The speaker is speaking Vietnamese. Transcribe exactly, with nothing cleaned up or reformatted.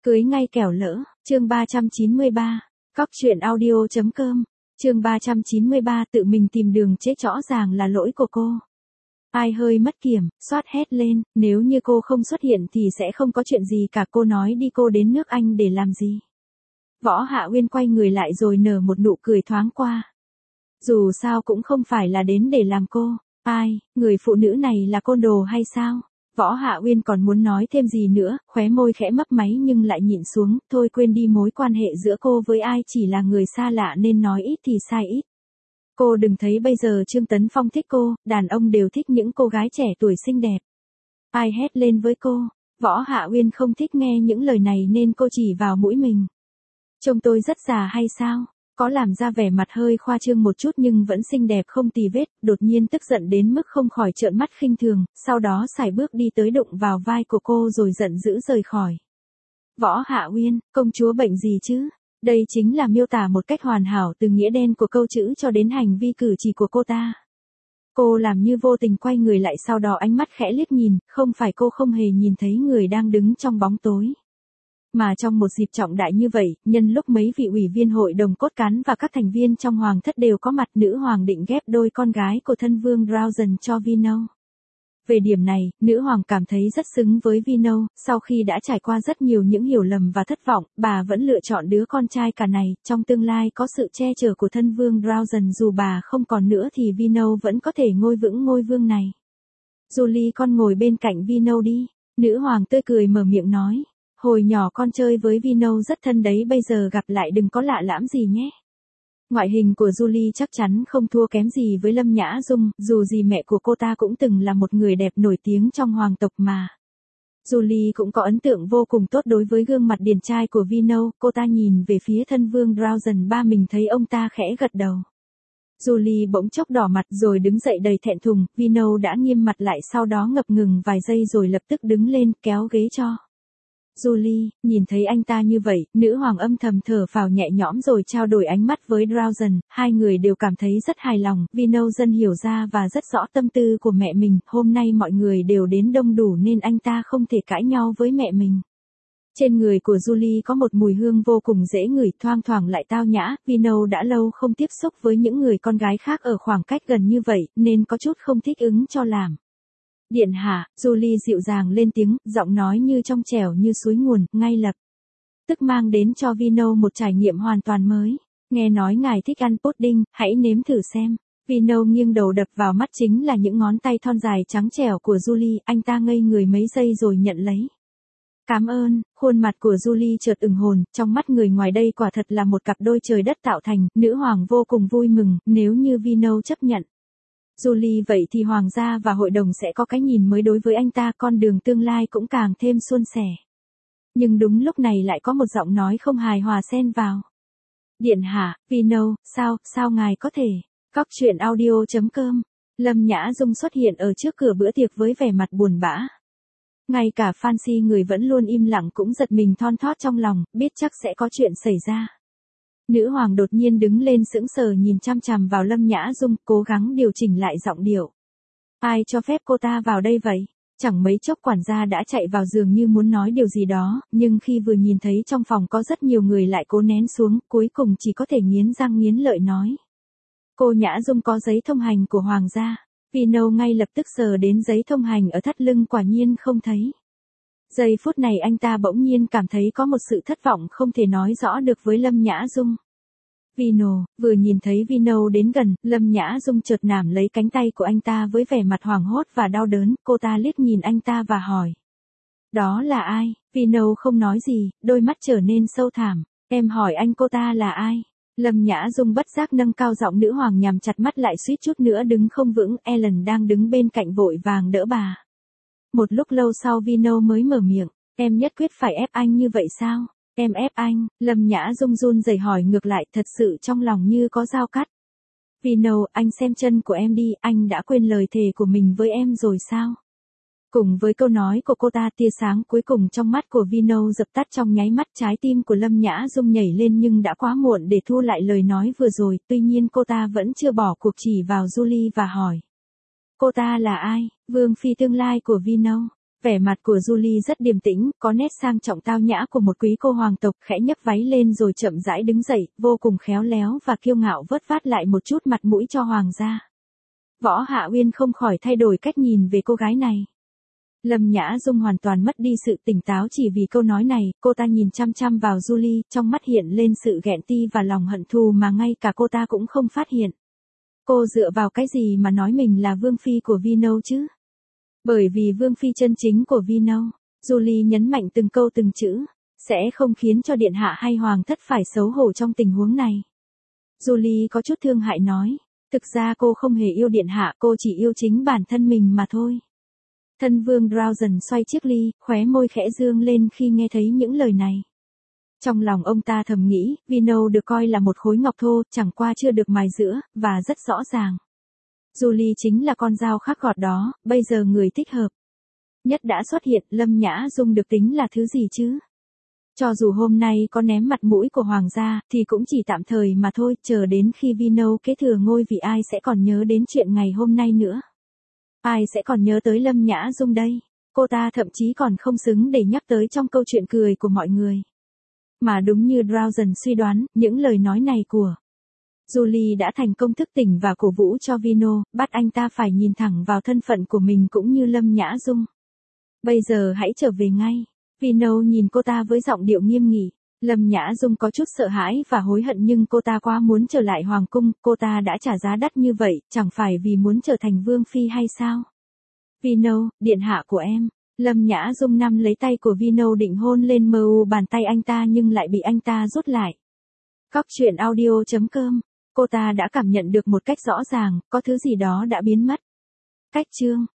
Cưới ngay kẻo lỡ, chương ba trăm chín mươi ba, cóc truyện audio chấm com, chương ba trăm chín mươi ba tự mình tìm đường chết rõ ràng là lỗi của cô. Ai hơi mất kiểm, xoát hét lên, nếu như cô không xuất hiện thì sẽ không có chuyện gì cả, cô nói đi, cô đến nước Anh để làm gì? Võ Hạ Uyên quay người lại rồi nở một nụ cười thoáng qua. Dù sao cũng không phải là đến để làm cô. Ai, người phụ nữ này là côn đồ hay sao? Võ Hạ Uyên còn muốn nói thêm gì nữa, khóe môi khẽ mấp máy nhưng lại nhịn xuống, thôi quên đi, mối quan hệ giữa cô với ai chỉ là người xa lạ nên nói ít thì sai ít. Cô đừng thấy bây giờ Trương Tấn Phong thích cô, đàn ông đều thích những cô gái trẻ tuổi xinh đẹp. Ai hét lên với cô? Võ Hạ Uyên không thích nghe những lời này nên cô chỉ vào mũi mình. Trông tôi rất già hay sao? Có làm ra vẻ mặt hơi khoa trương một chút nhưng vẫn xinh đẹp không tì vết, đột nhiên tức giận đến mức không khỏi trợn mắt khinh thường, sau đó sải bước đi tới đụng vào vai của cô rồi giận dữ rời khỏi. Võ Hạ Uyên, công chúa bệnh gì chứ? Đây chính là miêu tả một cách hoàn hảo từ nghĩa đen của câu chữ cho đến hành vi cử chỉ của cô ta. Cô làm như vô tình quay người lại, sau đó ánh mắt khẽ liếc nhìn, không phải cô không hề nhìn thấy người đang đứng trong bóng tối. Mà trong một dịp trọng đại như vậy, nhân lúc mấy vị ủy viên hội đồng cốt cán và các thành viên trong hoàng thất đều có mặt, nữ hoàng định ghép đôi con gái của thân vương Drauzan cho Vino. Về điểm này, nữ hoàng cảm thấy rất xứng với Vino, sau khi đã trải qua rất nhiều những hiểu lầm và thất vọng, bà vẫn lựa chọn đứa con trai cả này, trong tương lai có sự che chở của thân vương Drauzan, dù bà không còn nữa thì Vino vẫn có thể ngôi vững ngôi vương này. Julie, con ngồi bên cạnh Vino đi, nữ hoàng tươi cười mở miệng nói. Hồi nhỏ con chơi với Vino rất thân đấy, bây giờ gặp lại đừng có lạ lẫm gì nhé. Ngoại hình của Julie chắc chắn không thua kém gì với Lâm Nhã Dung, dù gì mẹ của cô ta cũng từng là một người đẹp nổi tiếng trong hoàng tộc mà. Julie cũng có ấn tượng vô cùng tốt đối với gương mặt điển trai của Vino, cô ta nhìn về phía thân vương Drauzan ba mình thấy ông ta khẽ gật đầu. Julie bỗng chốc đỏ mặt rồi đứng dậy đầy thẹn thùng, Vino đã nghiêm mặt lại, sau đó ngập ngừng vài giây rồi lập tức đứng lên kéo ghế cho. Julie, nhìn thấy anh ta như vậy, nữ hoàng âm thầm thở phào nhẹ nhõm rồi trao đổi ánh mắt với Drauzan, hai người đều cảm thấy rất hài lòng, Vino dần hiểu ra và rất rõ tâm tư của mẹ mình, hôm nay mọi người đều đến đông đủ nên anh ta không thể cãi nhau với mẹ mình. Trên người của Julie có một mùi hương vô cùng dễ ngửi, thoang thoảng lại tao nhã, Vino đã lâu không tiếp xúc với những người con gái khác ở khoảng cách gần như vậy, nên có chút không thích ứng cho làm. Điện hạ, Julie dịu dàng lên tiếng, giọng nói như trong trẻo như suối nguồn, ngay lập tức mang đến cho Vino một trải nghiệm hoàn toàn mới. Nghe nói ngài thích ăn pudding, hãy nếm thử xem. Vino nghiêng đầu, đập vào mắt chính là những ngón tay thon dài trắng trẻo của Julie, anh ta ngây người mấy giây rồi nhận lấy. Cảm ơn, khuôn mặt của Julie chợt ửng hồn, trong mắt người ngoài đây quả thật là một cặp đôi trời đất tạo thành, nữ hoàng vô cùng vui mừng, nếu như Vino chấp nhận Julie vậy thì hoàng gia và hội đồng sẽ có cái nhìn mới đối với anh ta, con đường tương lai cũng càng thêm suôn sẻ. Nhưng đúng lúc này lại có một giọng nói không hài hòa xen vào. Điện hạ, Vino, sao, sao ngài có thể? Cóc truyện audio chấm com, Lâm Nhã Dung xuất hiện ở trước cửa bữa tiệc với vẻ mặt buồn bã. Ngay cả Fancy người vẫn luôn im lặng cũng giật mình thon thót trong lòng, biết chắc sẽ có chuyện xảy ra. Nữ hoàng đột nhiên đứng lên sững sờ nhìn chăm chằm vào Lâm Nhã Dung, cố gắng điều chỉnh lại giọng điệu. Ai cho phép cô ta vào đây vậy? Chẳng mấy chốc quản gia đã chạy vào giường như muốn nói điều gì đó, nhưng khi vừa nhìn thấy trong phòng có rất nhiều người lại cố nén xuống, cuối cùng chỉ có thể nghiến răng nghiến lợi nói. Cô Nhã Dung có giấy thông hành của hoàng gia. Vino ngay lập tức sờ đến giấy thông hành ở thắt lưng, quả nhiên không thấy. Giây phút này anh ta bỗng nhiên cảm thấy có một sự thất vọng không thể nói rõ được với Lâm Nhã Dung. Vino, vừa nhìn thấy Vino đến gần, Lâm Nhã Dung chợt nắm lấy cánh tay của anh ta với vẻ mặt hoảng hốt và đau đớn, cô ta liếc nhìn anh ta và hỏi. Đó là ai? Vino không nói gì, đôi mắt trở nên sâu thẳm. Em hỏi anh cô ta là ai? Lâm Nhã Dung bất giác nâng cao giọng, nữ hoàng nhắm chặt mắt lại suýt chút nữa đứng không vững, Ellen đang đứng bên cạnh vội vàng đỡ bà. Một lúc lâu sau Vino mới mở miệng, em nhất quyết phải ép anh như vậy sao? Em ép anh, Lâm Nhã Dung run rẩy hỏi ngược lại, thật sự trong lòng như có dao cắt. Vino, anh xem chân của em đi, anh đã quên lời thề của mình với em rồi sao? Cùng với câu nói của cô ta, tia sáng cuối cùng trong mắt của Vino dập tắt trong nháy mắt, trái tim của Lâm Nhã Dung nhảy lên nhưng đã quá muộn để thu lại lời nói vừa rồi, tuy nhiên cô ta vẫn chưa bỏ cuộc chỉ vào Julie và hỏi. Cô ta là ai? Vương phi tương lai của Vino. Vẻ mặt của Julie rất điềm tĩnh, có nét sang trọng tao nhã của một quý cô hoàng tộc, khẽ nhấc váy lên rồi chậm rãi đứng dậy, vô cùng khéo léo và kiêu ngạo vớt vát lại một chút mặt mũi cho hoàng gia. Võ Hạ Uyên không khỏi thay đổi cách nhìn về cô gái này. Lâm Nhã Dung hoàn toàn mất đi sự tỉnh táo chỉ vì câu nói này, cô ta nhìn chăm chăm vào Julie, trong mắt hiện lên sự ghen ti và lòng hận thù mà ngay cả cô ta cũng không phát hiện. Cô dựa vào cái gì mà nói mình là vương phi của Vino chứ? Bởi vì vương phi chân chính của Vino, Julie nhấn mạnh từng câu từng chữ, sẽ không khiến cho điện hạ hay hoàng thất phải xấu hổ trong tình huống này. Julie có chút thương hại nói, thực ra cô không hề yêu điện hạ, cô chỉ yêu chính bản thân mình mà thôi. Thân vương Drauzan xoay chiếc ly, khóe môi khẽ dương lên khi nghe thấy những lời này. Trong lòng ông ta thầm nghĩ, Vino được coi là một khối ngọc thô, chẳng qua chưa được mài giũa, và rất rõ ràng. Julie chính là con dao khắc gọt đó, bây giờ người thích hợp nhất đã xuất hiện, Lâm Nhã Dung được tính là thứ gì chứ? Cho dù hôm nay có ném mặt mũi của hoàng gia, thì cũng chỉ tạm thời mà thôi, chờ đến khi Vino kế thừa ngôi vị ai sẽ còn nhớ đến chuyện ngày hôm nay nữa. Ai sẽ còn nhớ tới Lâm Nhã Dung đây? Cô ta thậm chí còn không xứng để nhắc tới trong câu chuyện cười của mọi người. Mà đúng như Drauzan suy đoán, những lời nói này của Julie đã thành công thức tỉnh và cổ vũ cho Vino, bắt anh ta phải nhìn thẳng vào thân phận của mình cũng như Lâm Nhã Dung. Bây giờ hãy trở về ngay. Vino nhìn cô ta với giọng điệu nghiêm nghị. Lâm Nhã Dung có chút sợ hãi và hối hận nhưng cô ta quá muốn trở lại hoàng cung, cô ta đã trả giá đắt như vậy, chẳng phải vì muốn trở thành vương phi hay sao? Vino, điện hạ của em. Lâm Nhã Dung nắm lấy tay của Vino định hôn lên mờ u bàn tay anh ta nhưng lại bị anh ta rút lại. Cóc truyện audio chấm com. Cô ta đã cảm nhận được một cách rõ ràng, có thứ gì đó đã biến mất. Cách chương